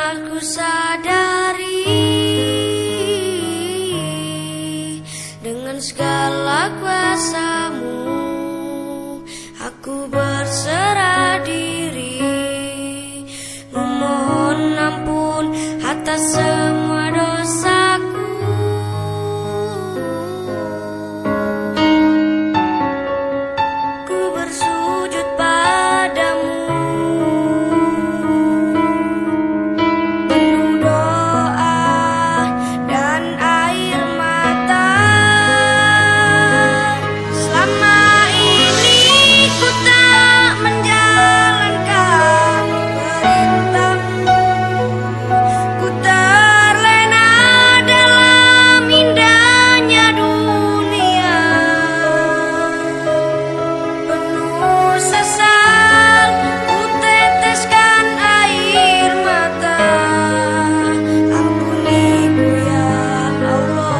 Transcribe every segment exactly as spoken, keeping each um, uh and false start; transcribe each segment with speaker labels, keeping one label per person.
Speaker 1: aku sadari, dengan segala kuasamu aku berserah diri, memohon ampun atas semua dosaku. Ku bersujud padamu, penuh doa dan air mata. Selama ini ku tak menjalankan perintahmu, ku terlena dalam indahnya dunia. Penuh sesal ku teteskan air mata, ampuniku ya Allah.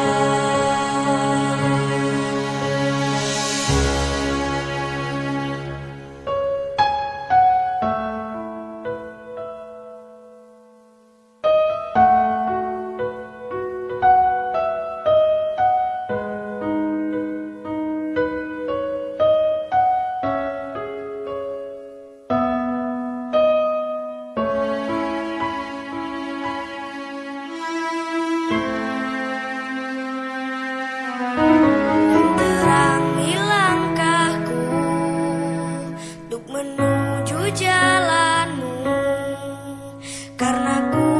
Speaker 1: Terangi langkahku untuk menuju jalanmu, karena ku